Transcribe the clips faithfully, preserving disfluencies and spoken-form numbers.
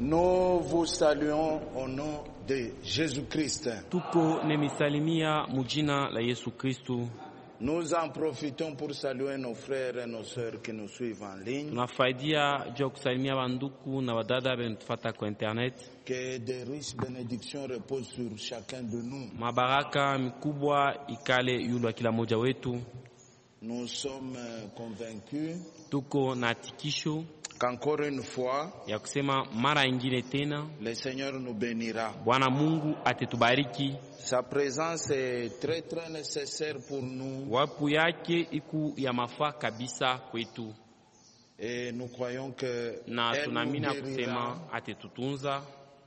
Nous vous saluons au nom de Jésus-Christ. Tuko nemisalimia mujina la Yesu Kristu. Nous en profitons pour saluer nos frères et nos sœurs qui nous suivent en ligne. Tunafaidia juu ya kusalimia wanduku na wadada wenatufuata kwa internet. Que de riches bénédictions reposent sur chacun de nous. Mabaraka mikubwa ikale yulu wa kila moja wetu. Nous sommes convaincus Tuko na tikisho qu'encore une fois, ya kusema mara ingine tena le Seigneur nous bénira. Bwana Mungu atetubariki. Sa présence est très très nécessaire pour nous. Wapu yake iku ya mafaa kabisa kwetu. Et nous croyons que na elle nous tunamina guérira, kusema atetutunza,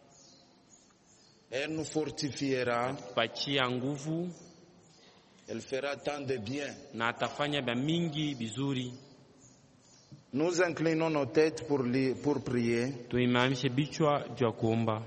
elle nous fortifiera, pachia nguvu elle fera tant de bien. na atafanya bya mingi bizuri. Nous inclinons nos têtes pour, li, pour prier. Tuimamishe bichwa juu ya kuomba.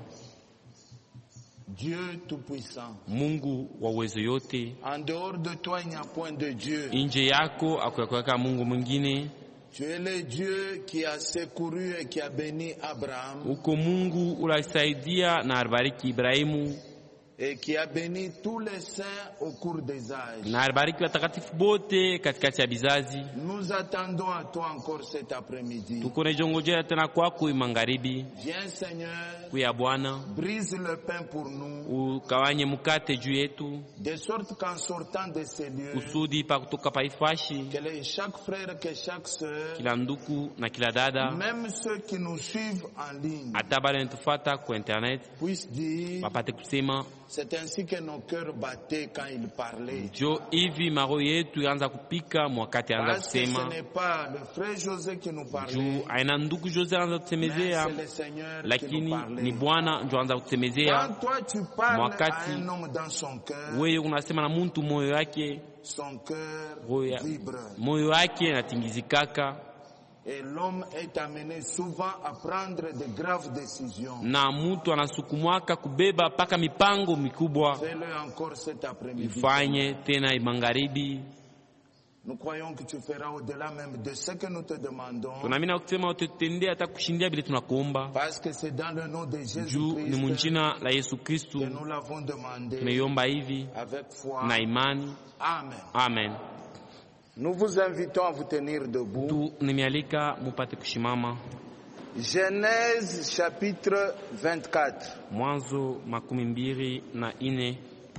Dieu Tout-Puissant, Mungu wa uwezo yote, en dehors de toi il n'y a point de Dieu. nje yako akuyakweka Mungu mwingine. Tu es le Dieu qui a secouru et qui a béni Abraham Uko Mungu ulasaidia na alibariki Ibrahimu et qui a béni tous les saints au cours des âges. na alibariki watakatifu bote katikati ya bizazi. Nous attendons à toi encore cet après-midi. Tuko nejongojea tena kwako magharibi. Viens Seigneur, Kuya Bwana, brise le pain pour nous, ukawanye mkate juu yetu, de sorte qu'en sortant de ces lieux, kusudi pa kutoka paifashi que les- chaque frère, que chaque sœur, kila nduku na kila dada, même ceux qui nous suivent en ligne, hata bale wanatufuata kwa internet, puissent dire, wapate kusema c'est ainsi que nos cœurs battaient quand il parlait. jo hivi maro yetu yaanza kupika mwakati anza Parce que ce kusema n'est pas le frère José qui nous parlait, juu aina ndugu Jose anza mais kusemezea, c'est le Seigneur qui nous lakini parlait. ni Bwana ndio anza kusemezea. Quand toi tu parles Mwakati à un homme dans son cœur, Wewe unasema na muntu moyo wake, son cœur roho ya- vibre. moyo wake natingizikaka, Et l'homme est amené souvent à prendre de graves décisions. na mutu anasukumwaka kubeba paka mipango mikubwa. Fais-le encore cet après-midi. Ifanye tena magharibi. Nous croyons que tu feras au-delà même de ce que nous te demandons. Tunaamini kusema ututendea hata kushindia bila tunakuomba, Parce que c'est dans le nom de juu ni Jésus-Christ munjina la Yesu Kristu que nous l'avons demandé tunaiomba hivi avec foi. na imani. Amen. Amen. Nous vous invitons à vous tenir debout. Tu nimealika mupate kushimama. Genèse chapitre vingt-quatre. Mwanzo makumi mbili na ine.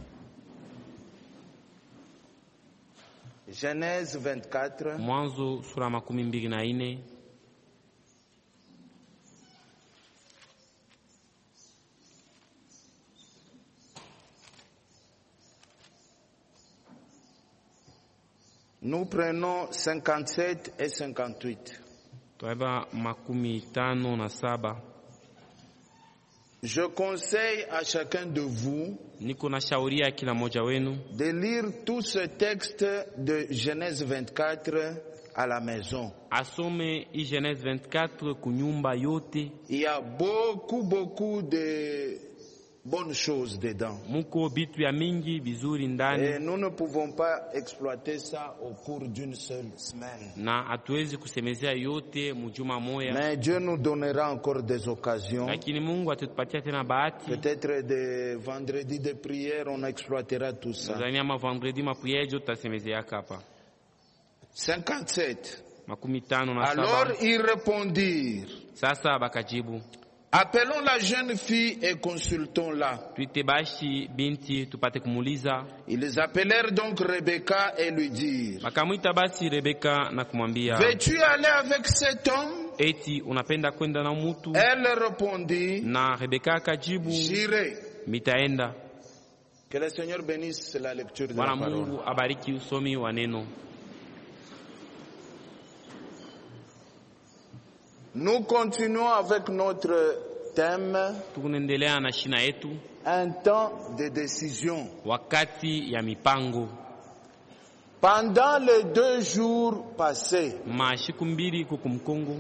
Genèse vingt-quatre. Mwanzo sura makumi mbili na ine. Nous prenons cinquante-sept et cinquante-huit. Twaiba makumi tano na saba. Je conseille à chacun de vous Niko na shauria kila moja wenu de lire tout ce texte de Genèse vingt-quatre à la maison. asome i Genèse vingt-quatre kunyumba yote. Il y a beaucoup, beaucoup de bonnes choses dedans. Muko bitu ya mingi bizuri ndani, Et nous ne pouvons pas exploiter ça au cours d'une seule semaine. na hatuwezi kusemezea yote mujuma moya, Mais Dieu nous donnera encore des occasions. lakini Mungu atatupatia tena bahati. Peut-être des vendredis de prière, on exploitera tout ça. Tanzania ma vendredi mapuyejo tutasemezea hapa. cinquante-sept. Makumi tano na Alors saba. ils répondirent, Sasa bakajibu, appelons la jeune fille et consultons-la. tuite bashi binti tupate kumuliza. Ils appelèrent donc Rebecca et lui dirent, Bakamwita basi Rebeka na kumwambia, veux-tu aller avec cet homme? eti unapenda kwenda na mutu? Elle répondit, Na Rebeka akajibu, j'irai. mitaenda. Que le Seigneur bénisse la lecture de Bwana la parole. Mungu abariki usomi wa neno. Nous continuons avec notre thème, Tukunaendelea na shina yetu, un temps de décision. wakati ya mipango. Pendant les deux jours passés, Mashiku mbili kukumkongo,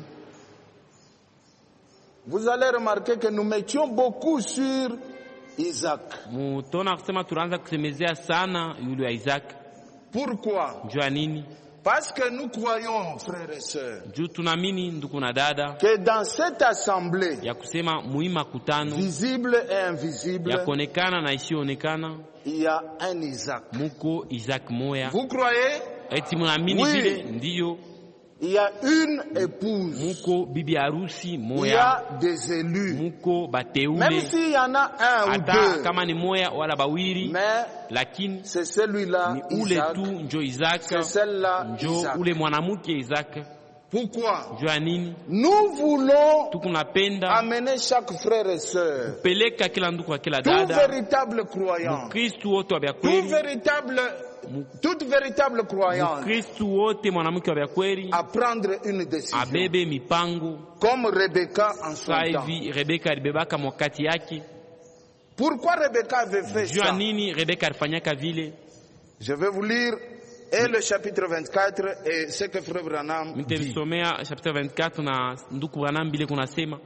vous allez remarquer que nous mettions beaucoup sur Isaac. mutona kusema tunaanza kusemezea sana yule wa Isaac. Pourquoi? Jua nini? Parce que nous croyons, frères et sœurs, Juu tunaamini ndugu na dada que dans cette assemblée, ya kusema muhimu makutano visible et invisible, ya kuonekana na isiyoonekana, il y a un Isaac. muko Isaac moya. Vous croyez? Eti munaamini Oui. vile? Ndiyo. Il y a une épouse. Muko bibi harusi Il y moya, a des élus. muko Même bateule, s'il y en a un ou hata deux, kama ni moya wala bawiri, mais lakini c'est celui-là, ni ule Isaac. tu njo Isaac, C'est celle-là, njo Isaac. ule mwanamke Isaac. Pourquoi? Juu ya nini? Nous voulons Tukunapenda amener chaque frère et sœur, peleka kila ndugu wa kila tout dada, véritable croyant, Kristu wote wa vya tout kweli, véritable, toute véritable croyante, Kristu wote mwanamke wa vya kweli à prendre une décision. abebe mipango. Comme Rebecca en son Saa temps. hivi Rebeka alibebaka mwakati yake. Pourquoi Rebecca avait fait Juu ya ça? nini Rebeka alifanyaka vile? Je vais vous lire et le chapitre vingt-quatre et ce que Frère Branham dit. Nitavisomea chapitre vingt-quatre na nduku Branham bile kunasema.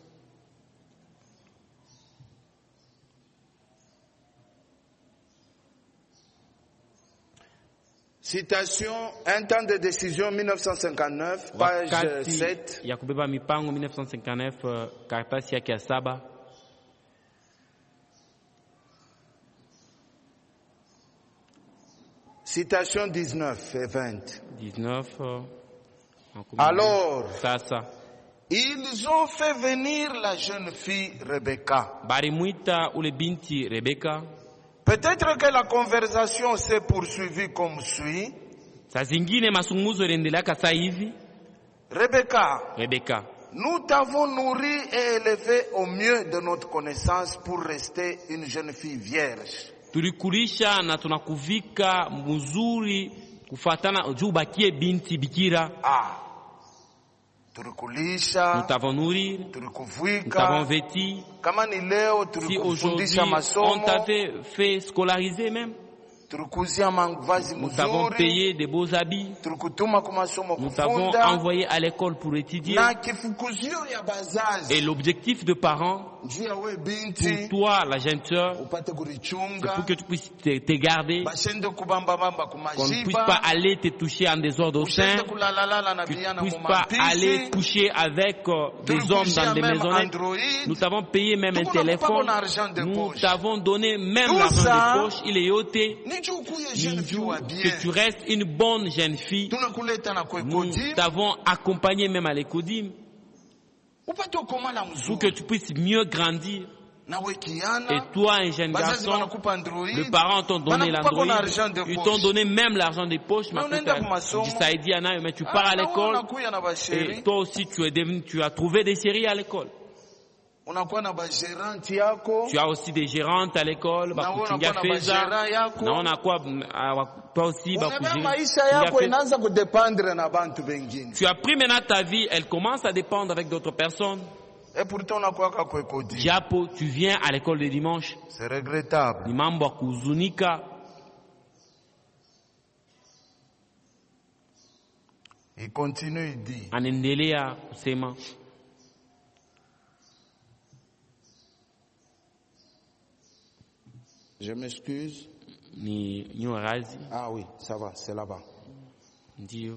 Citation, un temps de décision mille neuf cent cinquante-neuf, page Wakati sept. ya kubeba mipango mille neuf cent cinquante-neuf, uh, karatasi yake ya saba. Citation dix-neuf et vingt. dix-neuf, uh, Alors, sasa ils ont fait venir la jeune fille Rebecca. balimwita ule binti Rebeka. Peut-être que la conversation s'est poursuivie comme suit. Saa zingine mazungumzo yanaendeleaka saa hivi. Rebecca, Rebeka, nous t'avons nourri et élevé au mieux de notre connaissance pour rester une jeune fille vierge. tulikulisha na tunakuvika mzuri kufatana juu bakie binti bikira. Ah, tulikulisha, Nous t'avons nourri, nous t'avons tulikuvika. vêti. Kama ni leo Si tulikufundisha aujourd'hui on masomo, t'avait fait scolariser même, tulikuzia mavazi nous t'avons mzuri, payé des beaux habits, tulikutuma kwa masomo nous t'avons kufunda, envoyé à l'école pour étudier. na kifukuzio ya bazazi Et l'objectif de parents, juu ya we pour binti toi, la jeune sœur, upate c'est kulichunga, pour que tu puisses te, te garder, bashende kubambabamba qu'on ne puisse pas kumashiba, aller te toucher en désordre au sein, ushende kulalalala na que tu vijana ne puisses pas aller mumapisi. coucher avec euh, des hommes dans des maisonnettes. Nous t'avons payé même un téléphone, nous t'avons donné même Tout l'argent ça, de poche, il est ôté. Ni juu kuye jeune fille wa bien. Que tu restes une bonne jeune fille. Tunakuleta na Nous kwekodi, t'avons accompagné même à l'écodim upate ukomala pour que mzuri. tu puisses mieux grandir. Na we Et kiana, toi, un jeune bazazi garçon, wanakupa Android, les parents t'ont donné wanakupa l'Android, kona argent de ils poche. t'ont donné même l'argent de poche, Mais mais on enda kumasomo. mais tu pars à Ah, na wewe l'école unakuya na basheri, et toi aussi tu es devenu, tu as trouvé des chéris à l'école. unakuwa na bageranti yako, Tu as aussi des gérantes à l'école, na wewe bakuchingia unakuwa na fedha. bajera yako. Naona kwa ah, toi aussi Unabeba bakuchingia maisha yako fedha. inaanza kudependre na bantu bengine. Tu as pris maintenant ta vie, elle commence à dépendre avec d'autres personnes. Et pourtant unakuwaka kwekodi. Japo, tu viens à l'école le dimanche. C'est regrettable. Ni mambo ya kuhuzunika. Il continue, il dit, Anaendelea kusema je m'excuse. ni nyorazi. Ah oui, ça va, c'est là-bas. Ndio.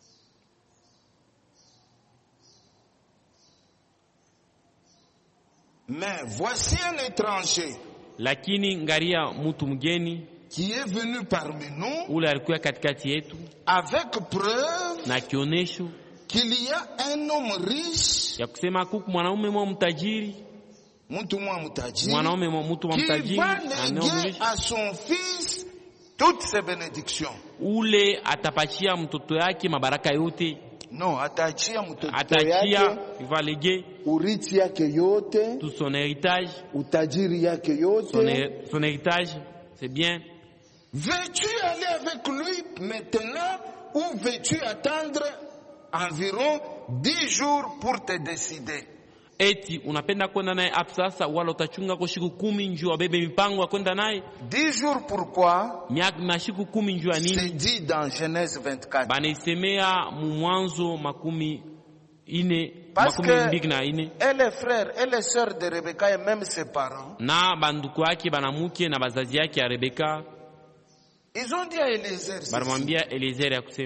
Mais voici un étranger Lakini ngaria mtu mgeni qui est venu parmi nous ule alikuwa katikati yetu avec preuve na kionesho qu'il y a un homme riche, ya kusema kuku mwanaume mwa mtajiri, mtu mwa mtajiri, mwanaume mwa mtu mwa qui mtajiri va anaomrishi léguer à son fils toutes ses bénédictions. ule atapachia mtoto yake mabaraka yote, Non, ataachia mtoto atachia yake il va léguer urithi yake yote, tout son héritage, utajiri yake son, yote. hé- son héritage, c'est bien. Veux-tu aller avec lui maintenant ou veux-tu attendre environ dix jours pour te décider? Eti unapenda kwenda naye hapo sasa, wala utachunga kwa siku kumi njoo wabebe mipango ya kwenda naye? Dix jours pourquoi? Miaka mashiku kumi njoo ya C'est nini? dit dans Genèse vingt-quatre. Banaisemea mu Mwanzo makumi ine Parce makumi que mbili na ine. et les frères et les sœurs de Rebecca et même ses parents, Na banduku yake banamuke na bazazi yake ya Rebeka ils ont dit à Eliezer, ceci, banamwambia Eliezer ya kusema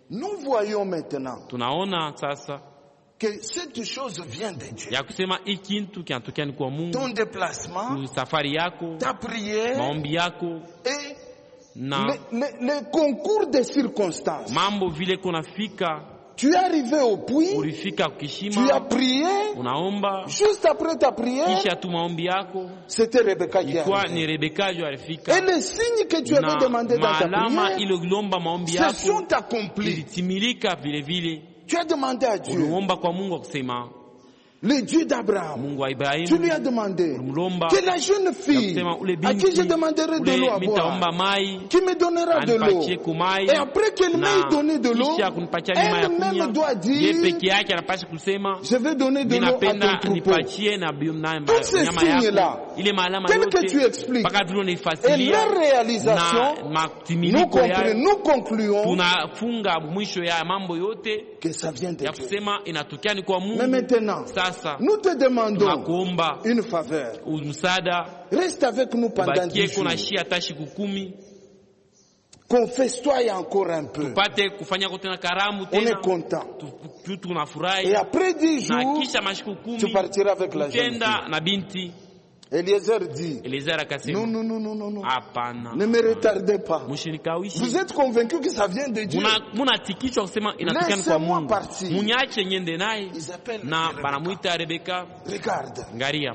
Nous voyons maintenant tunaona sasa que cette chose vient de Dieu. ya kusema hii kitu kinatokea ni kwa Mungu. Ton déplacement, safari yako, ta prière, maombi yako et na le, le, le concours des circonstances. mambo vile kunafika. Tu es arrivé au puits, ulifika tu as kishima, prié, unaomba, juste après ta prière, kisha tu maombi yako c'était Rebecca qui est ilikuwa ni arrivée. Rebeka jo alifika, Et les signes que tu avais na demandé dans ta maalama prière ile ulomba maombi se yako sont accomplis. ilitimilika vile vile. Tu as demandé à Dieu, Uliomba kwa Mungu kusema le Dieu d'Abraham. Mungu wa Tu Ibrahimu, lui as demandé ulimlomba que la jeune fille kusema ule à qui je binti demanderai de l'eau ule à mitaomba boire, mai qui me donnera de l'eau. anipatie kumai, Et après qu'elle na m'ait donné de l'eau, kisha kunipatia nyama ya elle-même kunywa, doit ye dire, peke yake anapaswa kusema je vais donner de l'eau à ninapenda ton troupeau. nipatie na bi- na Tous ces nyama signes-là, yako, ile maalama tel que tu yote expliques, mpaka vile et unaifasiria leur réalisation, na nous, matimiliko comprenons, yayo, nous concluons tunafunga mwisho ya mambo yote que ça vient de ya Dieu. kusema inatokea ni kwa Mais Mungu. maintenant, Sasa nous te demandons tunakuomba une faveur. msaada, Reste avec nous pendant bakie dix jours. kuna shia hata siku kumi Confesse-toi encore un peu. tupate kufanya kote na karamu On est tena content. tu- tu- tunafurahi, Et après dix na jours, kisha mashiku tu kumi partiras avec la jeune utenda fille. na binti. Eliezer dit, Eliezer non, akasema non, non, non, non, non. hapana, Ne me retardez pas. Vous mshinikawishi. êtes convaincu que ça vient de Dieu. Muna munatikishwa kusema inatokana kwa Laissez-moi Mungu, partir. munyache nyende naye. Ils appellent Na Rebecca. banamuita Rebeka. Regarde, Ngaria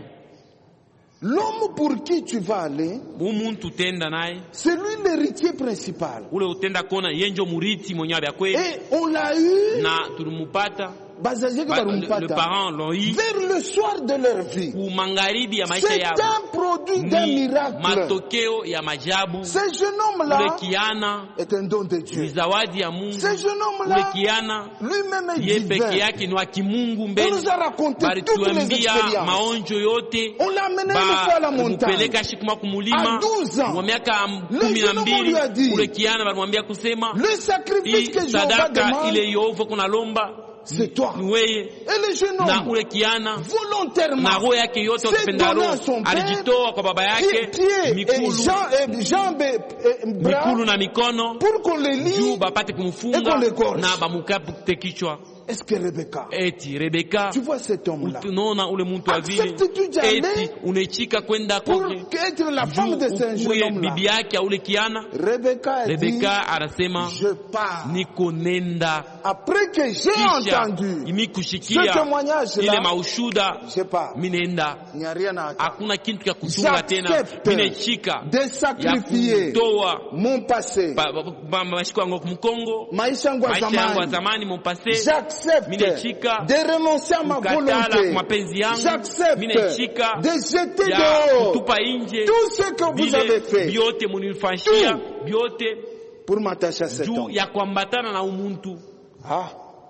l'homme pour qui tu vas aller, umuntu utenda naye c'est lui l'héritier principal. ule utenda kona yenjo muriti mwenyewe vya kweli, Et on l'a eu, na tulimupata Bazazie ba, le, Barumpata, le parent l'ont eu vers le soir de leur vie. ku magharibi ya maisha C'est yao, un produit d'un ni miracle. matokeo ya majabu. Ce jeune Ule homme-là kiana est un don de ni Dieu. zawadi ya Mungu. Ce jeune Ule homme-là, kiana lui-même est ye peke divin. yake ni wa kimungu On mbele. nous a raconté toutes les Balituambia expériences. maonjo yote, On l'a amené une fois à la montagne. mupeleka shikuma À kumulima douze ans. wa miaka Le kumi na jeune homme lui mbili. a dit, Ule kiana balimwambia kusema le sacrifice hii que Jéhovah sadaka demande, ile Yehova kuna lomba c'est toi. ni weye. Et le jeune Na homme, ule kiana na volontairement, roho yake yote s'est wakipenda donné à roho son père, alijitoa kwa baba pied yake, et mikulu jambes et, jambes et, et bras, mikulu na mikono pour qu'on les juu lie. bapate Et qu'on kumfunga le gorge. na bamukapute kichwa. Est-ce que Rebecca, Eti Rebeka, tu vois cet homme-là, unaona ule mtu wa vile, acceptes-tu d'y aller eti unechika kwenda pour kwake être la femme de ce jeune ukuwe homme-là? bibi yake ule kiana. Rebecca a dit, Rebeka anasema je pars. niko nenda, Après que j'ai kisha entendu imi ce kushikia témoignage-là, ile maushuda, je pars. mi nenda, Il n'y a rien à attendre. hakuna kitu cha kuchunga tena, J'accepte mi nechika de ya sacrifier kutoa mon passé, ba- ba- ba- mashiko yangu kumkongo, maisha yangu ya maisha yangu ya zamani. zamani mompase, J'accepte Minechika de renoncer à ma kukatala volonté. mapenzi yangu, J'accepte minechika de jeter ya dehors kutupa nje tout ce que vous avez vile fait vyote munifanyia Tout. vyote pour m'attacher à cet juu homme. ya kuambatana na umuntu. Ah,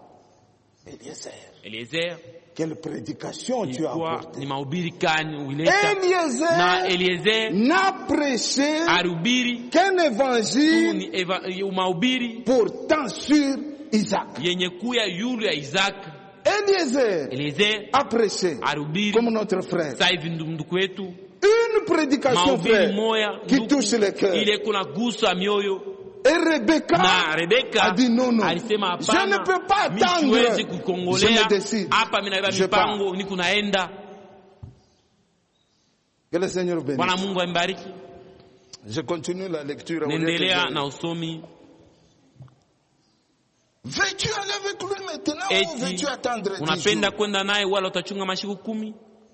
Eliezer, Eliezer quelle prédication tu as ilikuwa apportée. ni mahubiri kani ulileta, na Eliezer Eliezer n'a prêché alihubiri qu'un tu évangile ni eva- mahubiri portant sur Isaac. yenye kuya yulu ya Isaac. Eliezer Eliezer a prêché alihubiri comme notre frère. sasa hivi ndugu wetu Une prédication, mahubiri frère, moya qui ndugu, touche le cœur. ile kuna gusa mioyo. Et Rebecca Na Rebeka a dit non, non. alisema Je ne hapana, peux pas mi attendre. siwezi Je kukongolea me décide. hapa, mimi naiba Je mipango ni kunaenda. Que le Seigneur Bwana bénisse. Mungu ambariki. Je continue la lecture. Naendelea na usomi. Veux-tu aller avec lui maintenant ou veux-tu Eti attendre dix unapenda jours? kwenda naye wala utachunga mashiku kumi?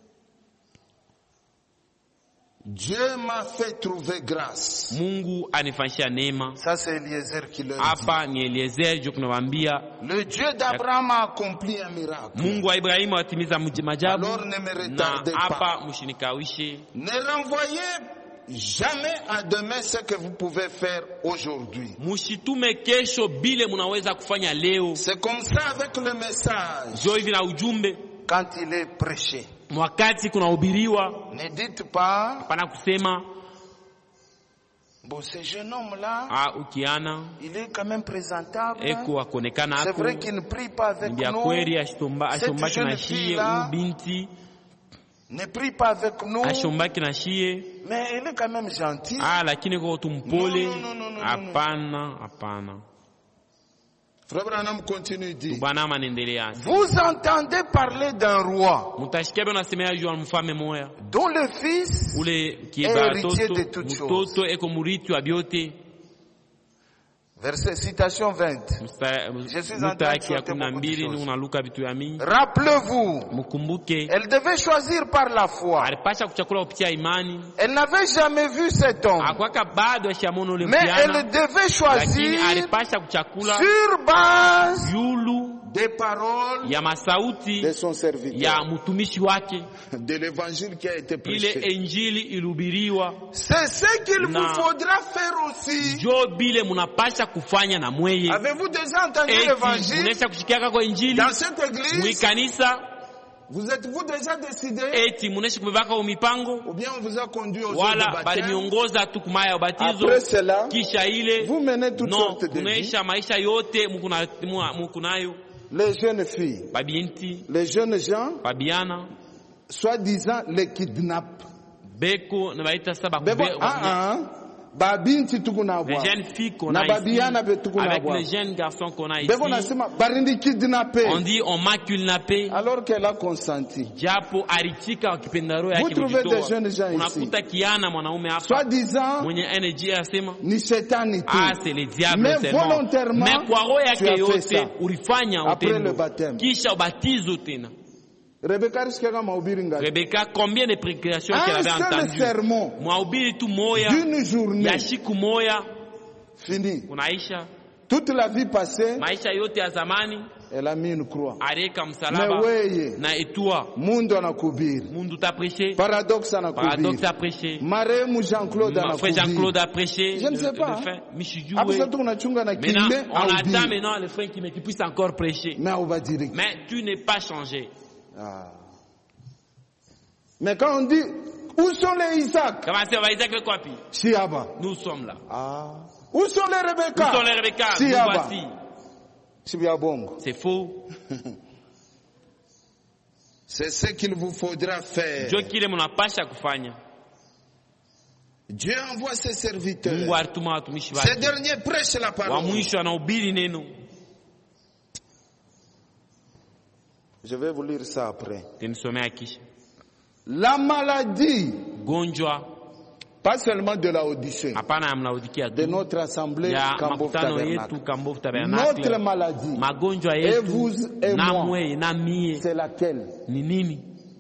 Dieu m'a fait trouver grâce. Mungu anifanyisha neema. Ça c'est Eliezer qui le dit. Hapa ni Eliezer jo kunawambia Le Dieu d'Abraham a accompli un miracle. Mungu wa Ibrahimu atimiza majabu. Alors ne me Na retardez pas. hapa mshinikawishe, Ne renvoyez jamais à demain ce que vous pouvez faire aujourd'hui. mushitume kesho bile munaweza kufanya leo. C'est comme ça avec le message. Jo hivi na ujumbe Quand il est prêché, wakati kunahubiriwa, ne dites pas, hapana kusema bon, ce jeune homme-là, ah, ukiana il est quand même présentable. eko akonekana C'est ako vrai qu'il ne prie pas avec mbia nous. kweli, ashomba Cette ashombaki jeune na shie fille-là, u binti ne prie pas avec nous. ashombaki na shie, Mais il est quand même gentil. ah, lakini kwa tumpole. No, no, no, no, no, no. Hapana, hapana. Frère Branham continue dit. Branham anaendelea. Vous entendez parler d'un roi Mutasikia bwana semea juu ya mfalme mmoja dont le fils ule est kiba héritier de toto toutes choses. mtoto eko murithi wa byote. Verset citation vingt. Je suis en train de sauter beaucoup de choses. Rappelez-vous, Mukumbuke, elle devait choisir par la foi. alipasha kuchakula kupitia imani. Elle n'avait jamais vu cet homme. Akwaka bado ashamuona ule Mais mjana. elle devait choisir Lakini alipasha kuchakula sur base yulu des paroles ya masauti de son serviteur, ya mtumishi wake, de l'évangile qui a été ile prêché. injili ilubiriwa. C'est ce qu'il Na- vous faudra faire aussi. Jo bile munapasha kufanya na mweye. Avez-vous déjà entendu Eti l'évangile munesha kushikiaka kwa injili dans cette église? mwikanisa. Vous êtes-vous déjà décidé? Eti munesha kubebaka umipango Ou bien on vous a conduit aux eaux wala de baptême? balimiongoza tu kumaya ya ubatizo. Après cela, Kisha ile vous menez toutes no sortes de vies. kunaisha maisha yote mukuna mukunayo. Les jeunes filles, Babinti, les jeunes gens, babiana, soi-disant les kidnappent. beko na baita saba Beko, kube. ah ah, babinti tukuna Les voir. jeunes filles qu'on Na a babiana be ici, tukuna avec voir. les jeunes garçons qu'on a Beko ici, nasema barindi kidnappé. on dit on m'a kidnappé. Alors qu'elle a consenti. Japo alitika wakipendaro Vous yake trouvez kujitoa. des jeunes gens ici. Unakuta kiana mwanaume hapa Soi-disant, mwenye energy asema ni shetani tu. ah c'est le diable Mais seulement. volontairement, Mais kwa roho tu yake as fait yote ça. ulifanya Après le utendo baptême. kisha ubatizo tena. Rebecca risquera mahubiri ngapi? Rebecca, combien de prédications Un qu'elle avait seul entendues? sermon Mwahubiri tu moya d'une journée ya siku moya fini. unaisha Toute la vie passée, maisha yote ya zamani, elle a mis une croix. aliweka Mais msalaba weye, na etua mundu anakubiri. mundu ta prêché, Paradoxe paradoxe anakubiri. a prêché, Marehemu Jean-Claude frère Jean-Claude anakubiri. a prêché. Je ne sais le- pas. le frère Michijou, Hapo oui. sasa tunachunga na Maintenant, kilime on attend ahubiri. maintenant le frère qui, qui puisse encore prêcher. Mais ahubiri. Mais tu n'es pas changé. Ah. Mais quand on dit où sont les Isaac? Comment c'est, on va dire que quoi puis? Chiaba. Nous sommes là. Ah. Où sont les Rebecca? Où sont les Rebecca? Nous Chiaba. voici. Chibiabongo. C'est faux. C'est ce qu'il vous faudra faire. Dieu kile mnapasha kufanya. Dieu envoie ses serviteurs. Mungu alituma watumishi Ces wake. derniers prêchent la Wa parole. mwisho anahubiri neno. Je vais vous lire ça après. Tunisomea kisha. La maladie, Gonjwa pas seulement de la Odyssée, hapana ya mlaodikia de tu. notre assemblée Ya Kambov makutano Tabernacle. yetu Kambov Notre Tabernacle. maladie, Magonjwa et vous yetu et na moi, mwe na mie c'est laquelle? ni nini?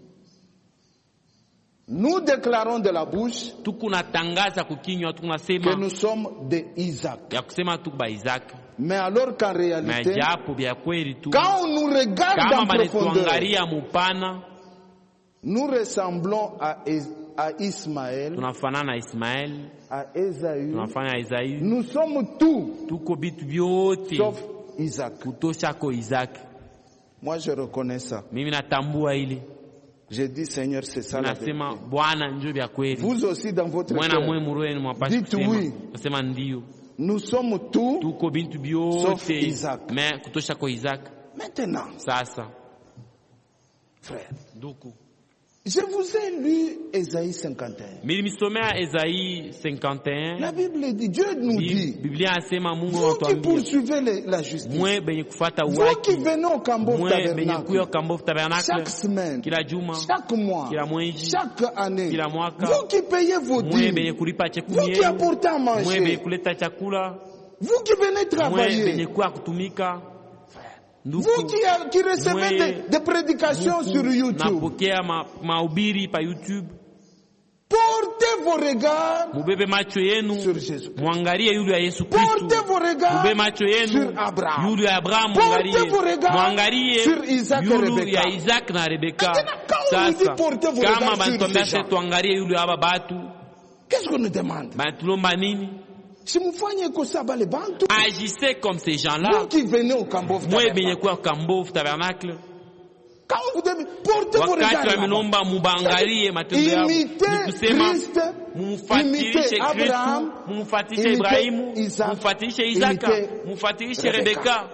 Nous déclarons de la bouche Tukunatangaza kukinywa, que tunasema nous sommes de Isaac. ya kusema tu ba Isaac. Mais alors qu'en Mais réalité, japo vya kweli tu quand on nous regarde kama en profondeur, banatuangalia mupana nous ressemblons à, Es- à Ismaël, tunafanana na Ismael, à Esaü. tunafanya Isai, Nous sommes tout tuko bitu vyote sauf Isaac. kutosha ko Isaac. Moi, je reconnais ça. Mimi natambua ile, J'ai dit, Seigneur, c'est ça la nasema vérité. Bwana njo vya kweli. Vous aussi, dans votre Mwana mwe cœur, muroeni mwapasha Dites kusema, oui. nasema ndio, nous sommes tout. tuko bintu Sauf vyote Isaac. me kutosha ko Isaac. Maintenant, Sasa frère, duku je vous ai lu Ésaïe cinquante et un. milimsomea Esaïe cinquante et un. La Bible dit, Dieu nous Bi- dit, Biblia asema Mungu vous qui anatuambia poursuivez les- la justice, mwe benye kufata vous qui uwaki, venez au Kambov mwe benye kuya Tabernacle, Kambov Tabernacle chaque semaine, kila juma, chaque mois, kila mwezi, chaque année, kila mwaka, vous qui payez vos mwe benye dîmes, kulipa chekumi vous qui yenu, apportez à mwe benye manger, kuleta chakula, vous qui venez mwe benye travailler, kuya kutumika, vous qui, qui recevez Mwe- des, des prédications Muku sur YouTube, napokea ma- mahubiri pa YouTube, portez vos regards mubebe macho yenu sur Jésus. mwangalie yule ya Yesu Kristo, Portez vos regards mubebe macho yenu sur Abraham. yule ya Abrahamu, Portez mwangalie vos regards mwangalie sur Isaac et yule Rebecca. ya Isaac na Rebeka. Maintenant, quand on nous dit Sasa portez vos kama regards sur bantuambia ces gens, se tuangalie yule aba batu, qu'est-ce qu'on nous demande? banatulomba nini? Si vous faites comme ça, les bantu, Agissez comme ces gens-là. vous qui venez au Kambov Mwe benye Tabernacle, kuwa Kambov Tabernacle, quand vous devez porter vos wakati regards là-bas, wamenomba mubangalie matendo yao, imitez ni kusema Christ, mumfatilishe imitez Abraham, Kristu, mumfatilishe imitez Ibrahimu, Isaac, mumfatilishe Isaka, imitez mumfatilishe Rebeka. Rebeka.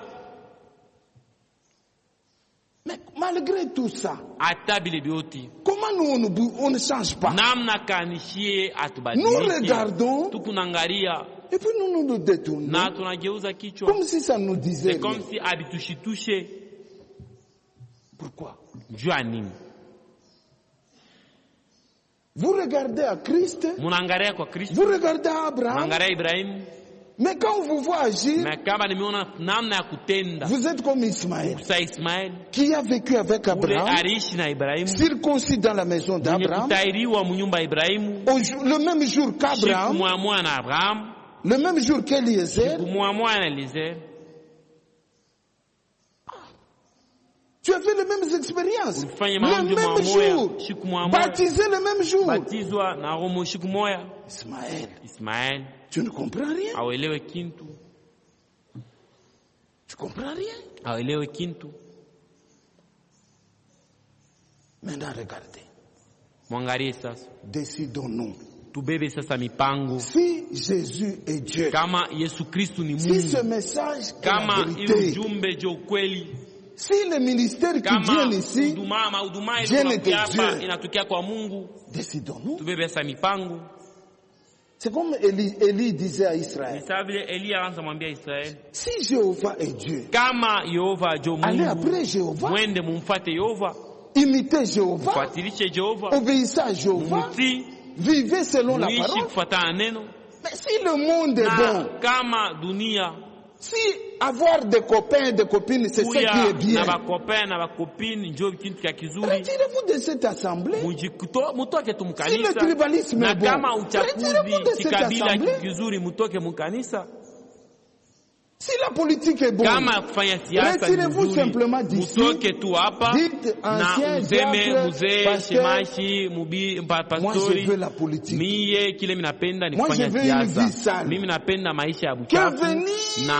Mais malgré tout ça, Hata bile vyote comment nous on, ne- on ne change pas? namna kanishie Nous atubadilike, regardons tukunangalia Et puis nous nous, nous détournons. Na tunageuza kichwa. Comme si ça nous disait. C'est comme si habitushitouche. Pourquoi? Jua nini? Vous regardez à Christ. Munaangalia kwa Kristo. Vous regardez à Abraham. Munaangalia Ibrahim. Mais quand on vous voit agir, vous êtes comme Ismaël, qui a vécu avec Abraham, circoncis dans la maison d'Abraham, le même jour qu'Abraham, le même jour qu'Eliezer. Tu as fait les mêmes expériences, le même jour, baptisé le même jour. Ismaël. Ismaël. Tu ne comprends rien. Hauelewi kintu. Tu comprends rien. Hauelewi kintu. Maintenant regardez. Mwangalie sasa. Décidons-nous. Tubebe sasa mipango. Si Jésus est Dieu. Kama Yesu Kristo ni Mungu. Si ce message est kama la vérité. Ujumbe jo kweli. Si le ministère qui vient ici, Dieu n'est Dieu. Inatokea kwa Mungu. Décidons-nous. Tubebe sasa mipango. C'est comme Élie, Élie disait à Israël. Si Jéhovah est Dieu, allez après Jéhovah, imitez Jéhovah, obéissez à Jéhovah, vivez selon la parole. Mais si le monde est bon, si avoir des copains et des copines, c'est ce qui est bien, retirez-vous de cette assemblée. Si le tribalisme est bon, retirez-vous de cette assemblée. Si la politique est bonne, retirez-vous simplement d'ici. Dites ancien diable, pasteur, moi je veux la politique. Moi je veux une vie sale. Que venir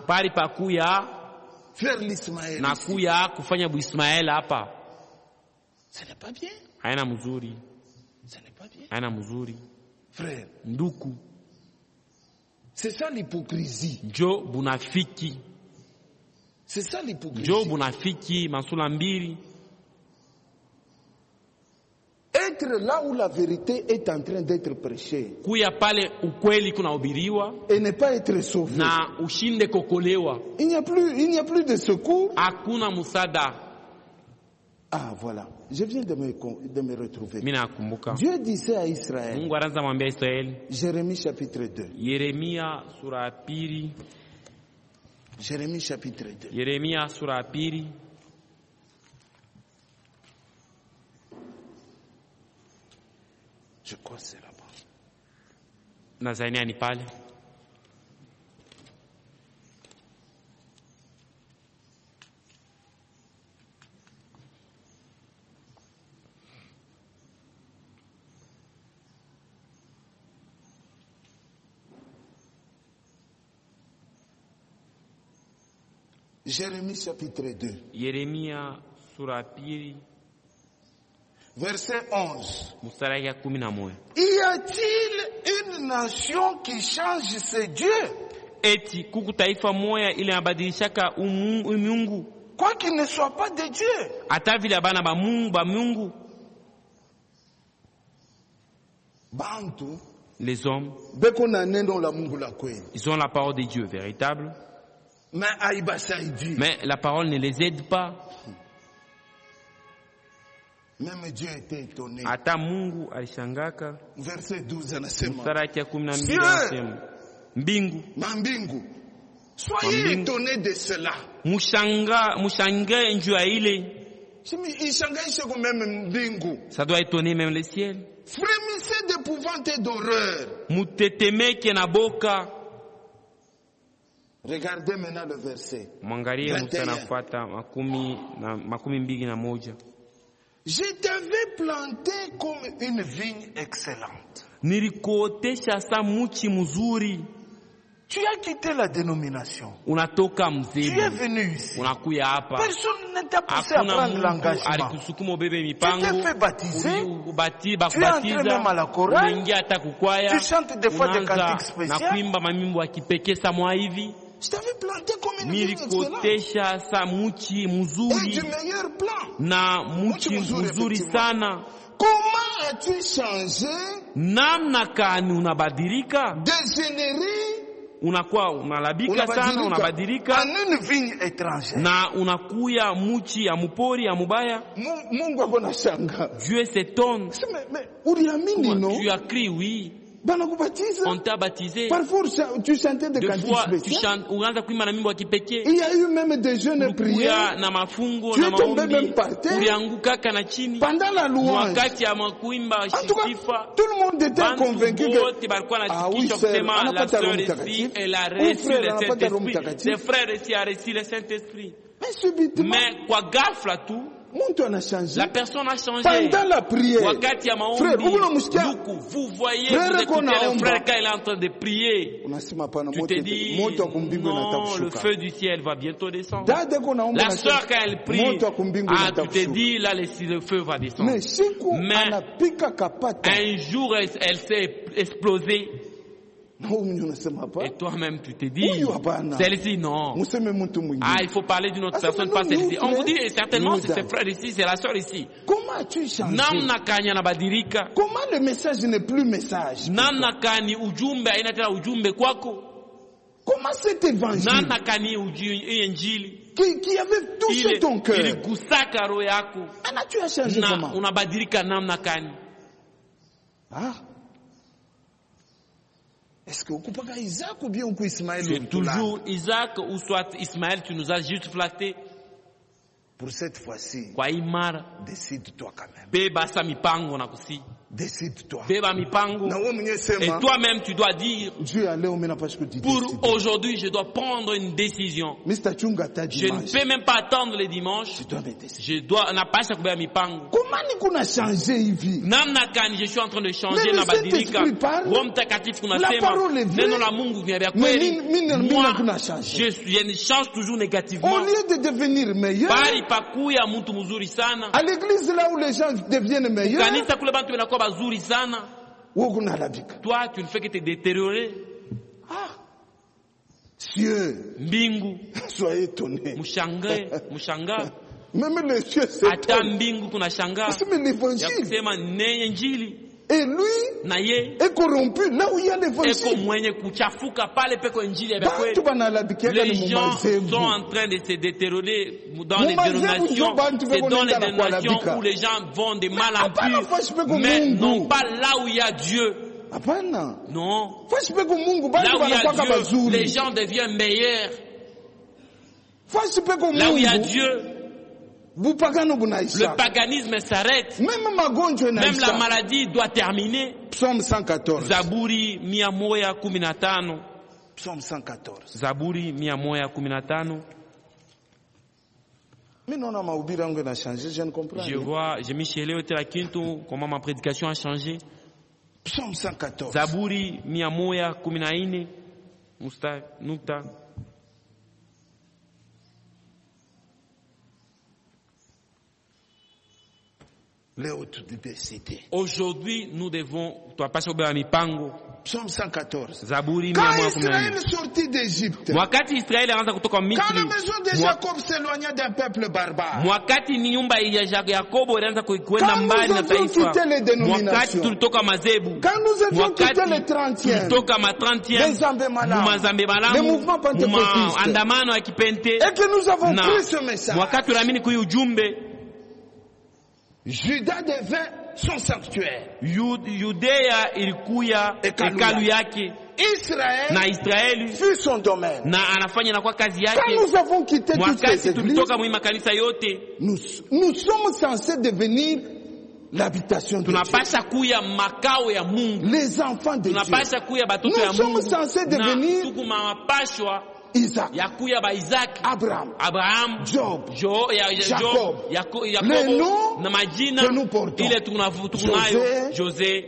faire l'Ismaël. Ce n'est pas bien. Ce n'est pas bien. Frère. Nduku. C'est ça l'hypocrisie. Jo bunafiki. C'est ça l'hypocrisie. Jo bunafiki masula mbili. Être là où la vérité est en train d'être prêchée. Kuya pale ukweli kunahubiriwa. Et ne pas être sauvé. Na ushinde kokolewa. Il n'y a plus, il n'y a plus de secours. Hakuna musada. Ah voilà, je viens de me, de me retrouver. Mina kumbuka. Dieu disait à Israël. Mungu anaanza mwambia Israeli. Jérémie chapitre deux. Yeremia sura ya pili. Jérémie chapitre deux. Yeremia sura ya pili. Je crois que c'est là-bas. Nazania ni pale. Jérémie chapitre deux. Yeremia sura pili. Verset onze. Mstari ya kumi na moja. Y a-t-il une nation qui change ses dieux? Eti kuku taifa moya ile inabadilishaka umungu. Quoi qu'il ne soit pas de Dieu. Hata vile bana ba Mungu ba Mungu. Bantu. Les hommes. Ils ont la parole de Dieu véritable. Mais la parole ne les aide pas. Même Dieu était étonné. Hata Mungu alishangaka. Verset douze anasema. Mstari ya kumi na mbili anasema. Mbingu. Mambingu. Soyez étonnés de cela. Mushanga, mushangae njuu ya ile. Ishangaishe kwa même mbingu. Ça doit étonner même le ciel. Frémissez d'épouvante et d'horreur. Mutetemeke na boka. Regardez maintenant le verset. Mwangalie mstari nafuata makumi na makumi mbili na moja. Je t'avais planté comme une vigne excellente. Nilikuotesha sa muchi mzuri. Tu as quitté la dénomination. Unatoka mzee. Tu es venu ici. Unakuya hapa. Personne ne t'a poussé à prendre l'engagement. Alikusukuma ubebe mipango. Tu t'es fait baptiser. Ubati tu es entré même à la chorale. Unaingia hata kukwaya. Tu chantes des fois des cantiques spéciaux. Na kuimba mamimbo ya kipekee samwa hivi. Je t'avais planté comme une vigne excellente. Nilikotesha sa muchi mzuri. Et du meilleur plan. Na muchi mzuri sana. Comment as-tu changé? Namna kani unabadilika? Dégénéré. unakuwa unalabika sana, unabadilika na unakuya muchi ya mupori ya mubaya. Mungu anashangaa. Dieu s'étonne. Tu as crié oui. On t'a baptisé. Parfois tu chantais des cantiques spéciaux. Il y a eu même des jeunes prières. Tu es tombé même par terre. Pendant la louange. En tout cas, tout le monde était convaincu que ah oui, sœur, on n'a pas ta roue mutakatif. Ou frère, on n'a pas ta roue mutakatif. Les frères ici a reçu le Saint-Esprit. Mais subitement. Mais quoi gaffe là tout. A changé. La personne a changé. Pendant la prière, frère, vous voyez, vous écoutez le frère quand il est en train de prier. Tu te dis, non, le feu du ciel va bientôt descendre. La soeur quand elle prie, ah, tu te dis, là, le feu va descendre. Mais un jour, elle, elle s'est explosée. Et toi-même, tu te dis, celle-ci, non. Ah, il faut parler d'une autre personne, pas celle-ci. On vous dit, certainement, c'est ses frères ici, c'est la soeur ici. Comment as-tu changé? Comment le message n'est plus message? Comment cet évangile qui, qui avait touché ton cœur, tu as changé comment? Ah. Est-ce que Isaac ou bien Ismaël? C'est toujours Isaac ou soit Ismaël, tu nous as juste flatté. Pour cette fois-ci, décide-toi quand même. Décide-toi. Et toi-même, tu dois dire, pour aujourd'hui, je dois prendre une décision. Je ne peux même pas attendre les dimanches. Je dois, n'a pas chaque mipango. Comment on a changé, Yvi? Je suis en train de changer na badilika. La parole est vraie. Moi, je, je change toujours négativement. Au lieu de devenir meilleur, à l'église là où les gens deviennent meilleurs, toi, tu ne fais que te détériorer. Ah, cieux, mbingu, soyez étonnés. Mushangae, mushanga. Même les cieux s'étonnent. Ata mbingu kunashanga. C'est l'évangile. Ya kusema nenye njili. Et lui na ye est corrompu là où il y a l'évangile. Eko mwenye kuchafuka pale peko njili ya kweli. Les gens sont en train de se détériorer dans les dénominations. C'est dans les dénominations où les gens vont de mal en plus. Mais non pas là où il y a Dieu. Non. Là où il y a Dieu, les gens deviennent meilleurs. Là où il y a Dieu, le paganisme s'arrête. Même la maladie doit terminer. Psaume cent quatorze. Zaburi mia moja kumi na tano. Psaume cent quatorze. Zaburi mia moja kumi na tano. Je vois, j'ai mis chez Léo Terakinto comment ma prédication a changé. Psaume cent quatorze. Zaburi mia moja kumi na nne. Musta nukta. Aujourd'hui, nous devons, toi pas sur mipango. Psaume cent quatorze. Zaburi quand Israël sortit d'Égypte, wakati Israeli anaanza kutoka Misri, quand la maison de Jacob s'éloigna d'un peuple barbare, wakati nyumba ya Yakobo ilianza kuenda mbali na taifa, wakati tulitoka mazebu, quand nous avions quitté les trentième, tulitoka ma trentième, mazambe malamu, le mouvement pentecôtiste, andamano ya kipente, et que nous avons pris ce message, wakati tunaamini kwa ujumbe, Juda devint son sanctuaire. Yudea ilikuya hekalu yake. Israël na Israeli fut son domaine. Na anafanya na kwa kazi yake. Quand nous avons quitté toutes ces églises, tulitoka mwa makanisa yote, nous, nous sommes censés devenir l'habitation de Dieu. Tunapasha kuya makao ya Mungu. Les enfants de Dieu. Tunapasha kuya batoto ya Mungu. Nous sommes censés devenir Isaac, Yakuya ba Isaac, Abraham, Abraham, Job, jo, ya, Jacob, Jacob, les noms na majina que nous portons, José, José,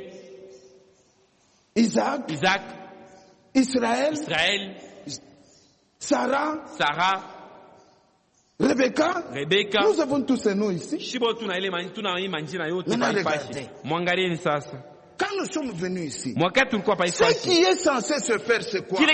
Isaac, Isaac, Israël, Israël, Sarah, Sarah, Rebecca, Rebecca. Nous avons tous ces noms ici. Maintenant regardez. Quand nous sommes venus ici, ce qui est censé se faire, c'est quoi?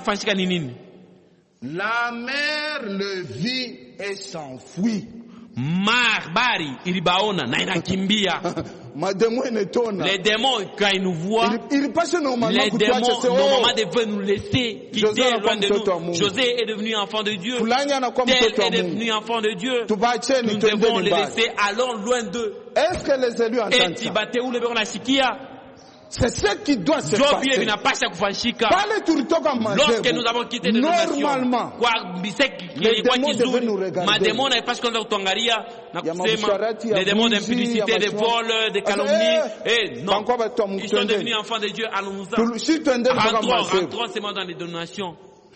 La mer le vit et s'enfuit. Mar bari ilibaona na inakimbia. Les démons, quand ils nous voient, les démons, normalement, devaient nous laisser quitter loin de nous. José est devenu enfant de Dieu. Tel est devenu enfant de Dieu. Nous devons les laisser, allons loin d'eux. Est-ce que les élus entendent ça? C'est ce qui doit se passer. Lorsque nous avons quitté les normalement, les démons devaient nous regarder. Les démons d'impudicité, de vol, de calomnie, et non, ils sont devenus enfants de Dieu. Allons-nous-en. Rentrons, rentrons seulement dans les donations.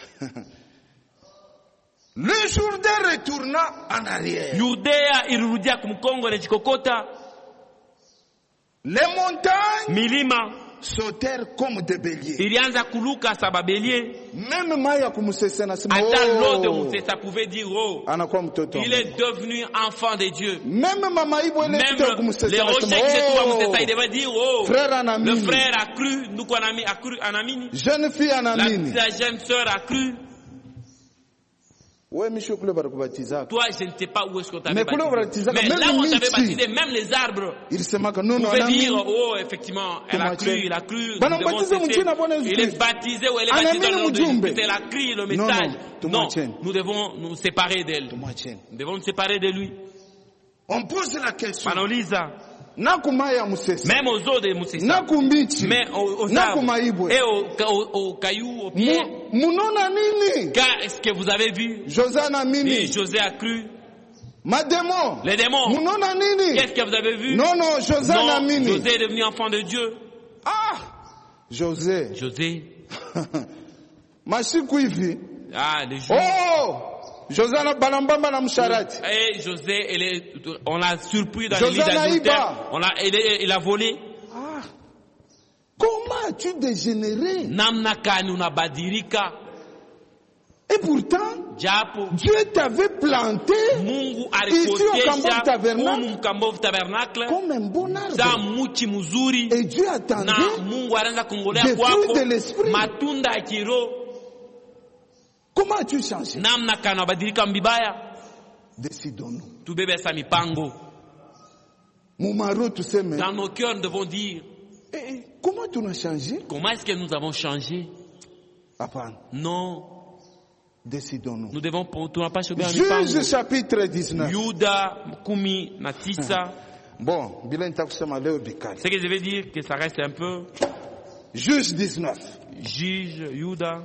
Le Jourdain retourna en arrière. Yudea ilirudia kumkongo na chikokota. Les montagnes milima sautèrent comme des béliers. Ilianza kuluka saba bélier. Même Maya kumusesa na sema. Ata l'eau de Moussesa pouvait dire oh. Il est devenu enfant de Dieu. Même Mama Ibo elle était kumusesa. Les rochers qui se trouvent à Moussesa, il devait dire oh. Frère Anamini. Le frère a cru, nous qu'on a mis a cru Anamini. Jeune fille Anamini. La, la jeune sœur a cru. Ouais, monsieur, toi, je ne sais pas où est-ce qu'on t'avait baptisé. Mais là où on t'avait baptisé, même les arbres, vous pouvez dire, oh, effectivement, elle a cru, il a cru, nous devons cesser. Il est baptisé ou elle est baptisée dans le nom de Jésus. Elle a crié le message. Non, nous devons nous séparer d'elle. Nous devons nous séparer de lui. On pose la question. Manolisa. Même aux eaux de Moussesa, mais aux, aux arbres et aux, aux, aux cailloux, aux pieds. Qu'est-ce que vous avez vu? Et José a cru. Les démons. Qu'est-ce que vous avez vu? Non, non, José non, José est devenu enfant de Dieu. Ah, José. José. Ah, les jours. Oh! José et José, elle est, on l'a surpris dans le lit d'adultère. On l'a, il, il a volé. Ah. Comment as-tu dégénéré? Et pourtant, Japo, Dieu t'avait planté ici au Kambov Tabernacle comme un bon arbre. Et Dieu attendait des fruits de l'esprit. Comment as-tu changé? Namna kana badilika mbibaya. Décidons-nous. Tubebe sa mipango. Dans nos cœurs, nous devons dire. Eh, eh, comment tu as changé? Comment est-ce que nous avons changé? Apprends. Non. Décidons-nous. Nous devons tourner pas sur Juge chapitre dix-neuf. Yuda kumi na tisa. Bon, bilan takusema leo bikali. Ce que je veux dire que ça reste un peu. Juge dix-neuf. Juge Yuda.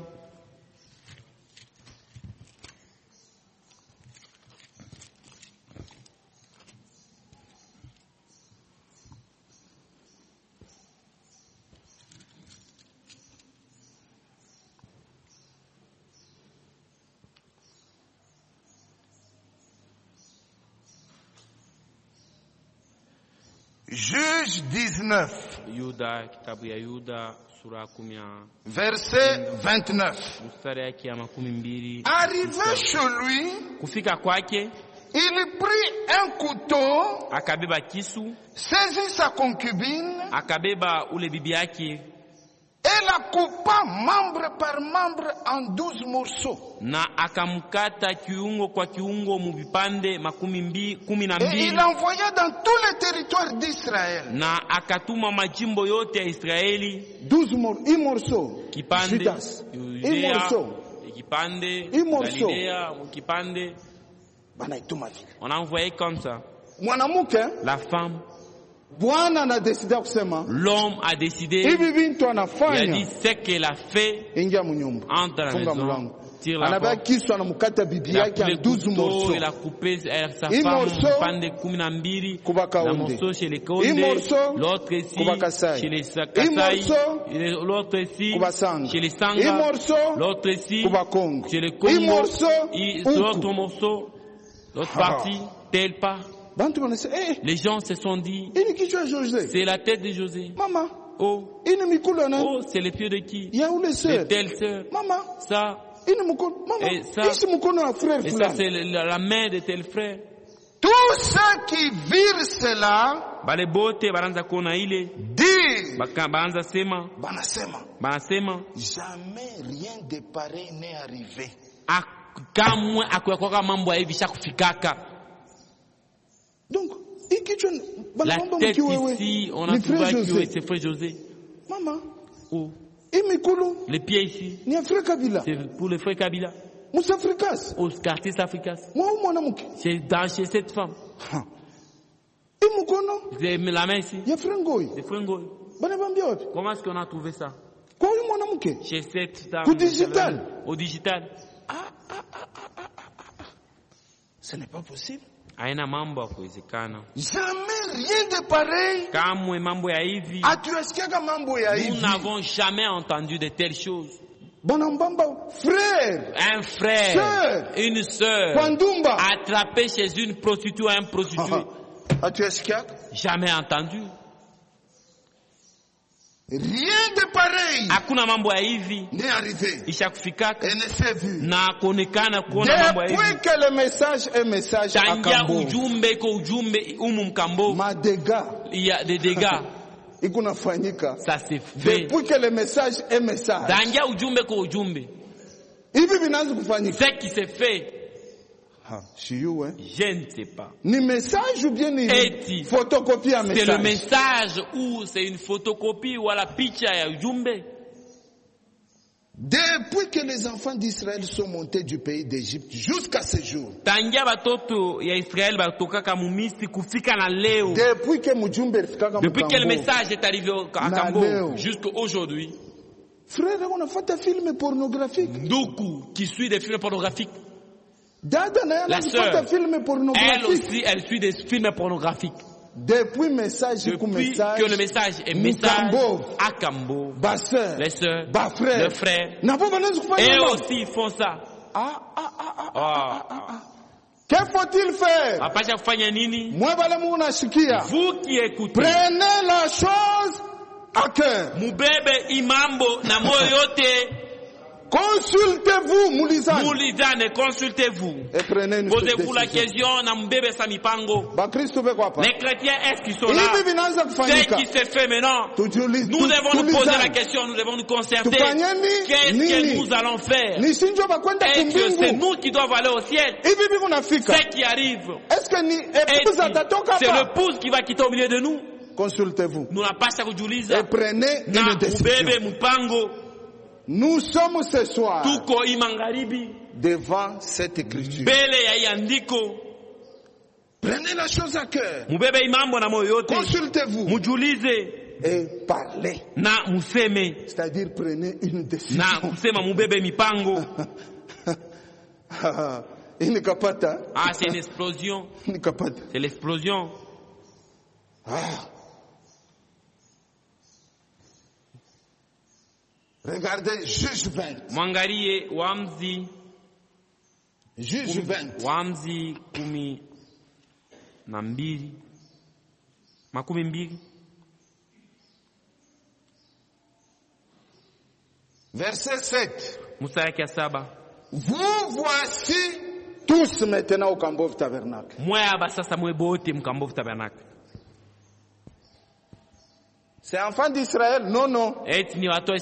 Juge dix-neuf. Yuda, kitabu ya Yuda, sura kumi. Verset vingt-neuf. Mstari yake ya makumi mbili. Arrivé chez lui, kufika kwake, il prit un couteau, akabeba kisu, saisit sa concubine, akabeba ule bibi yake, et la coupa membre par membre en douze morceaux. Na akamkata kiungo kwa kiungo mu vipande makumi mbili, kumi na mbili. Et il envoya dans tous les territoires d'Israël. Na akatuma majimbo yote ya Israeli. douze morceaux. Kipande. Judas. Un morceau. Kipande. Un morceau. Galilea, kipande. On a envoyé comme ça. La femme. L'homme a décidé. Il a dit ce qu'elle a fait. Entre à la maison. Tire la porte. Il a pris le couteau, il a coupé sa femme en kumi na mbili. Un morceau chez les Konde, l'autre ici chez les Kasai, l'autre ici chez les Sanga, l'autre ici chez les Congo, l'autre morceau, l'autre partie, telle part. Les gens se sont dit, c'est la tête de José. Oh, oh c'est les pieds de qui? C'est telle sœur. Ça. Et ça, et ça c'est la, la main de tel frère. Tous ceux qui virent cela disent jamais rien de pareil n'est arrivé. Donc La tête ici, on a trouvé que c'est frère José. Maman. Oh. Les pieds ici. C'est pour le frère Kabila. Au quartier Africain. C'est dans chez cette femme. C'est la main ici. C'est Frengoy. Comment est-ce qu'on a trouvé ça? Chez cette dame. Au digital. Au digital. Ah, ah, ah, ah, ah, ah. Ce n'est pas possible. Aina mambo kuwezekana. Jamais rien de pareil. Kamwe mambo ya hivi. Atuesikiaga mambo ya hivi. Nous n'avons jamais entendu de telles choses. Bonambamba, frère. Un frère. Sœur. Une sœur. Kwandumba. Attrapé chez une prostituée ou un prostitué. Atuesikiaga. Jamais entendu. Rien de pareil. Hakuna mambo ya hivi. N'est arrivé. Ishakufikaka. Et ne s'est vu. Na kuonekana kuona mambo ya hivi. Depuis que le message est message à Kambo. Tangia ujumbe ko ujumbe umu mkambo. Madega. Il y a des dégâts. Ikunafanyika. Ça s'est fait. Depuis que le message est message. Tangia ujumbe ko ujumbe. Hivi vinaanza kufanyika. Ce qui s'est fait. Ah, you, hein? Je ne sais pas. Ni message ou bien ni Eti, photocopie à message? C'est le message ou c'est une photocopie ou la picha ya ujumbe? Depuis que les enfants d'Israël sont montés du pays d'Égypte jusqu'à ce jour. Tangia batoto ya Israël batoka kama Misri kufika na leo. Depuis que mujumbe fika kama Depuis que le message est arrivé à Kambo jusqu'à aujourd'hui. Frère, on a fait des films pornographiques. Nduku qui suit des films pornographiques. La sœur, elle aussi, elle suit des films pornographiques. Depuis, message Depuis message, que le message est message à Kambo, les sœurs, le frère, et aussi ils font ça. Ah, ah, ah, ah, ah, ah, ah. Que faut-il faire? Vous qui écoutez, prenez la chose à cœur. Mubebe imambo na moyote. Consultez-vous, Moulizane. Moulizane, consultez-vous. Et prenez une Posez-vous la question, na mbebe samipango. Les chrétiens, est-ce qu'ils sont là? Ce qui se fait maintenant, nous devons nous poser la question, nous devons nous concerter. Qu'est-ce que nous allons faire? Est-ce que c'est nous qui devons aller au ciel? Ce qui arrive, c'est l'épouse qui va quitter au milieu de nous. Consultez-vous. Nous n'avons pas ça et prenez une décision. Nous sommes ce soir devant cette écriture. Prenez la chose à cœur. Consultez-vous. Et parlez. C'est-à-dire prenez une décision. Ah, c'est une explosion. C'est l'explosion. Ah. Regardez Juge vingt. Mwangalie Wamzi. Juge vingt. Wamzi kumi na mbili. Makumi mbili. Verset sept. Musa yake saba. Vous voici tous maintenant au Kambov Tabernacle. Mwa aba sasa mwe bote mkambov Tabernacle. C'est enfant d'Israël? Non, non. Épouse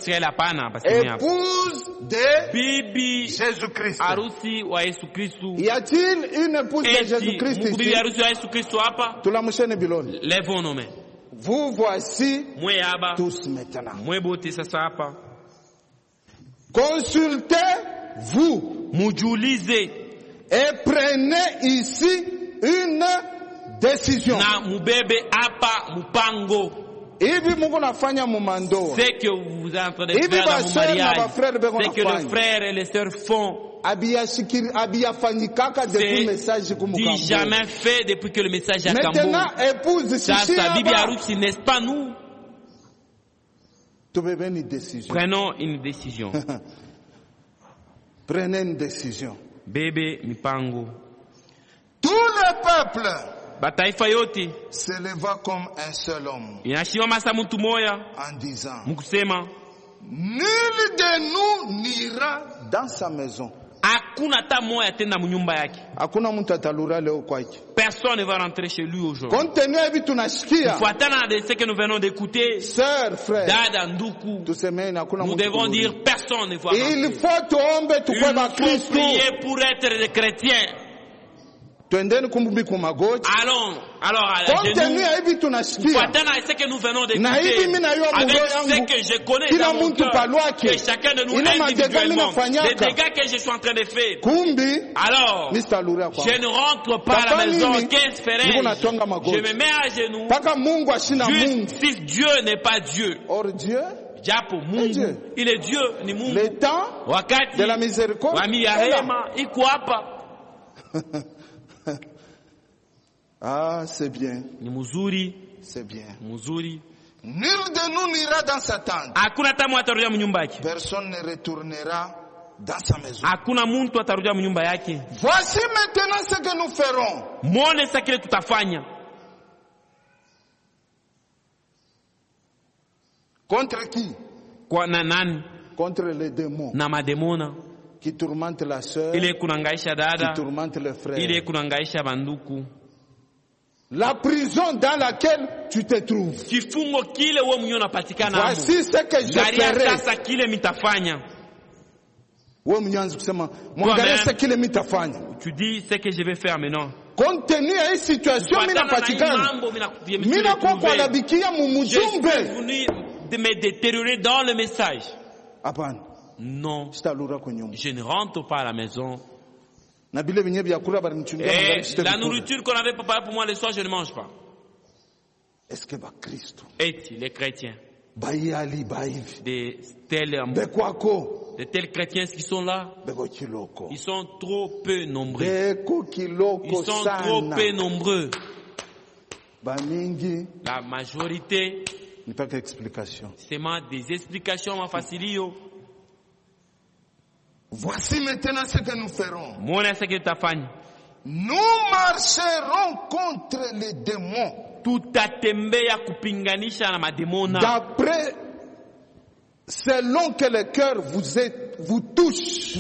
de Bibi Jésus-Christ. Arusi wa Yesu Kristu. Y a-t-il une épouse de Jésus-Christ ici? Bibi Arusi wa Yesu Kristu hapa? Tulamshene biloni. Levons nos mains. Vous voici Mweaba tous maintenant. Mwebote sasa hapa. Consultez-vous. Mujulize. Et prenez ici une décision. Na mubebe hapa mupango. C'est que vous êtes en train de faire dans vos mariages. C'est que les frères et les sœurs font. C'est dit jamais fait depuis que le message est à Kambo. Ça, ça, Bibi Arusi, n'est-ce pas nous? Prenons une décision. Prenez une décision. Bébé Mipango. Tout le peuple Bataifa yote s'éleva comme un seul homme inashimama sa mtu moya en disant, mkusema nul de nous n'ira dans sa maison. Hakuna hata moya tena mnyumba yake. Hakuna mtu atalura leo kwake. Personne ne va rentrer chez lui aujourd'hui. Compte tenu hivi tunashikia. Kufuatana na ce que nous venons d'écouter. Sœur, frère. Dada nduku. Tusemeni hakuna mtu. Nous devons dire personne ne va rentrer. Il faut tuombe tukwe ba Kristo. Prier pour être des chrétiens. Twendeni kumbi kumagoti. Allons, alors à la genoux. Fatana ce que nous venons d'écouter. Avec ce que je connais dans mon cœur, que chacun de nous individuellement, les dégâts que je suis en train de faire. Alors, je ne rentre pas à la maison. Qu'est-ce que ferais-je? Je me mets à genoux. Juste si Dieu n'est pas Dieu. Or Dieu, Japo Mungu, il est Dieu, ni Mungu. Le temps wakati de la miséricorde. Wami ya rehema, iko hapa. Ah, c'est bien. Ni mzuri. C'est bien. Mzuri. Nul de nous n'ira dans sa tente. Hakuna tamu atarudia mnyumba yake. Personne ne retournera dans sa maison. Hakuna muntu atarudia mnyumba yake. Voici maintenant ce que nous ferons. Muone sasa kile tutafanya. Contre qui? Kwa na nani? Contre les démons. Na mademona. Qui tourmente la sœur. Ile kunangaisha dada. Qui tourmente le frère. Ile kunangaisha banduku. La prison dans laquelle tu te trouves. Kifungo kile wewe mwenyewe unapatikana hapo. Voici ce que je ferai. Sasa kile mitafanya. Wewe mwenyewe anza kusema, mwangalie ce kile mitafanya. Tu dis ce que je vais faire maintenant. Compte tenu ya hii situation mimi napatikana. Mimi nakuwa kwa labikia mumujumbe. Je suis venu de me détériorer dans le message. Hapana. Non. Je ne rentre pas à la maison. Et la nourriture qu'on avait préparée pour moi le soir, je ne mange pas. Est-ce que Christ? Et les chrétiens? Des tels, de tels chrétiens qui sont là, ils sont trop peu nombreux. Ils sont trop peu nombreux. La majorité, c'est des explications à faciliter. Voici maintenant ce que nous ferons. Nous marcherons contre les démons. D'après, selon que le cœur vous, est, vous touche.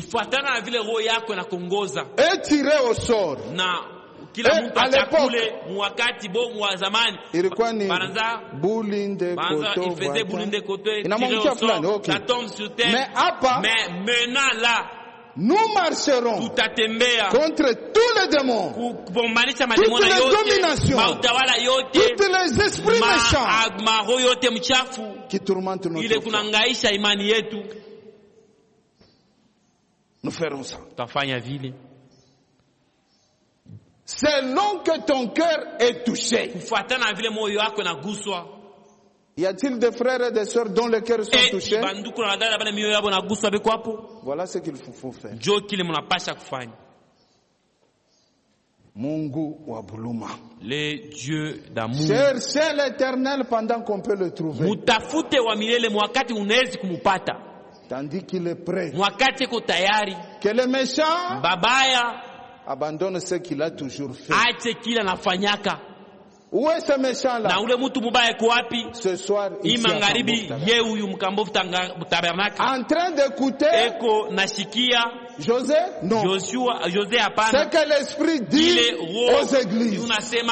Et tirez au sort. Kila mtu atakule mwakati bo mwa zamani banza bulinde koto il bulinde koto inamwambia fulani okay. Mais hapa mais maintenant là nous marcherons contre tous les démons, toutes les dominations, tous les esprits méchants qui tourmentent notre foi. Nous ferons ça. Selon que ton cœur est touché. Y a-t-il des frères et des sœurs dont les cœurs sont touchés? Voilà ce qu'il faut faire. Mungu wa buluma. Le Dieu d'amour. Cherchez l'Éternel pendant qu'on peut le trouver. Tandis qu'il est prêt. Que les méchants abandonne ce qu'il a toujours fait. Où est ce méchant là? Ce soir, ici en train d'écouter José? Non. C'est que l'Esprit dit aux églises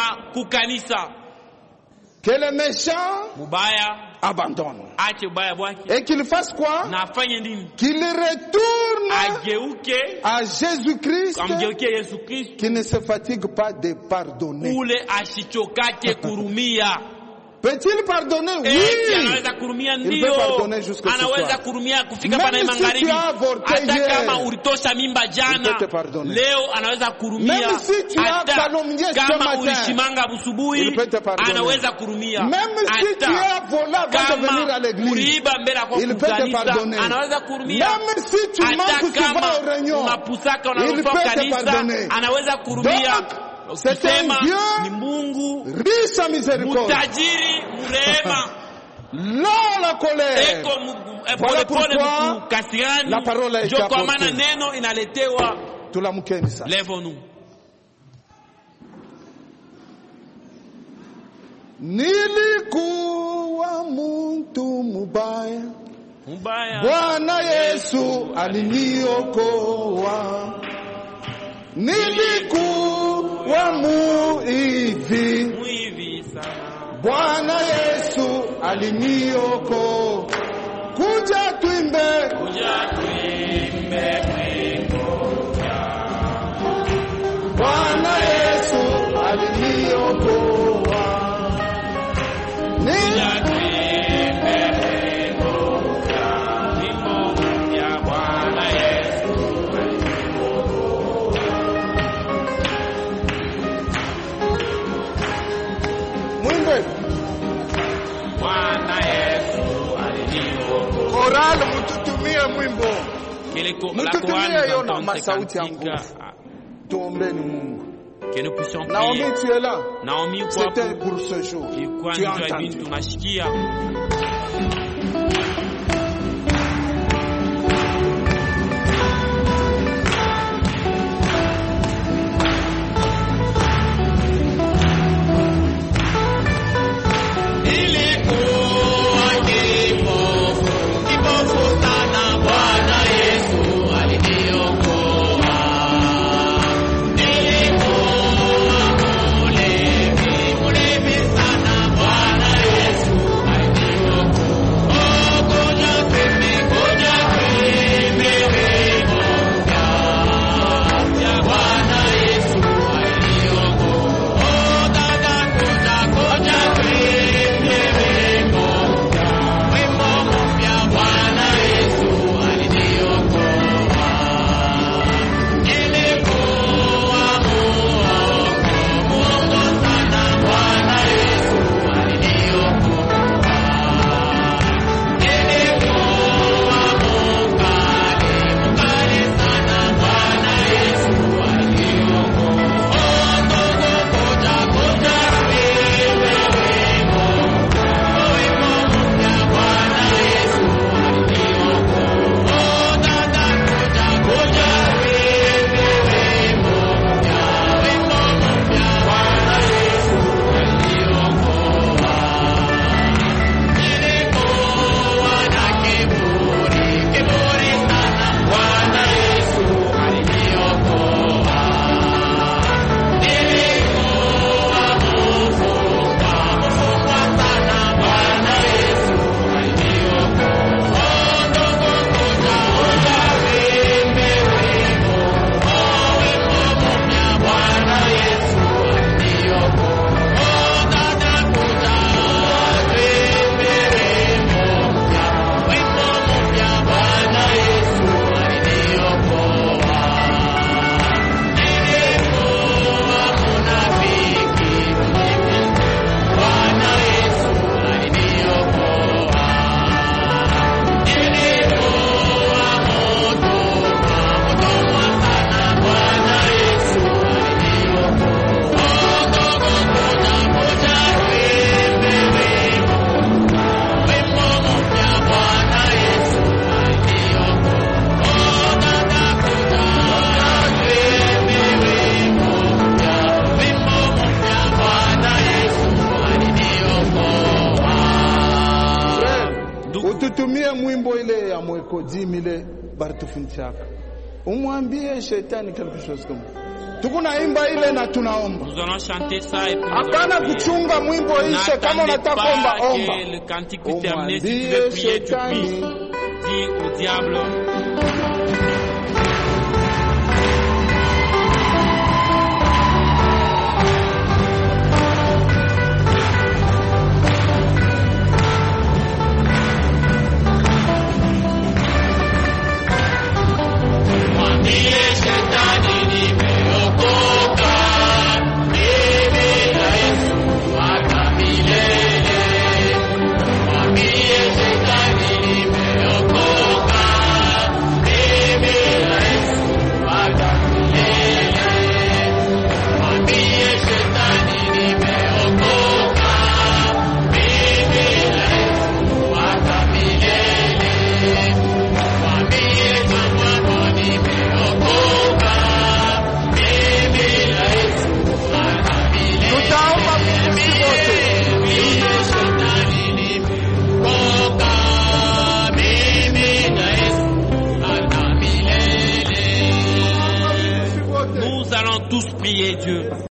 que les méchants abandonnent. Et qu'il fasse quoi? Qu'il retourne à Jésus-Christ qui ne se fatigue pas de pardonner. Peut-il pardonner? Oui. Il peut pardonner jusqu'à ce soir. Même si tu as avorté hier, il peut te pardonner. Même si tu as calomnié ce matin, il peut te pardonner. Même si tu as volé avant de venir à l'église, il peut te pardonner. Même si tu manques souvent au réunion, il peut te pardonner. Donc, c'est un Dieu riche en miséricorde. Là, la colère. Voilà pourquoi la parole a été apportée. Lève-nous. Nilikuwa muntu mubaya, Bwana Yesu aliniokoa. Nilikuwa muivi, Bwana Yesu aliniokoa. Kuja tuimbe, kuja tuimbe, Bwana Yesu Que nous puissions prier. Naomi, tu es là. Naomi, c'était pour ce jour. Tu as entendu. Umwambie shetani quelque chose comme tukunaimba ile na tunaomba. Nous allons chanter ça et puis hapana kuchunga mwimbo ishe kama unataka omba omba. Le cantique est terminé, si tu veux prier tu pries. Dis au diable tous prier Dieu.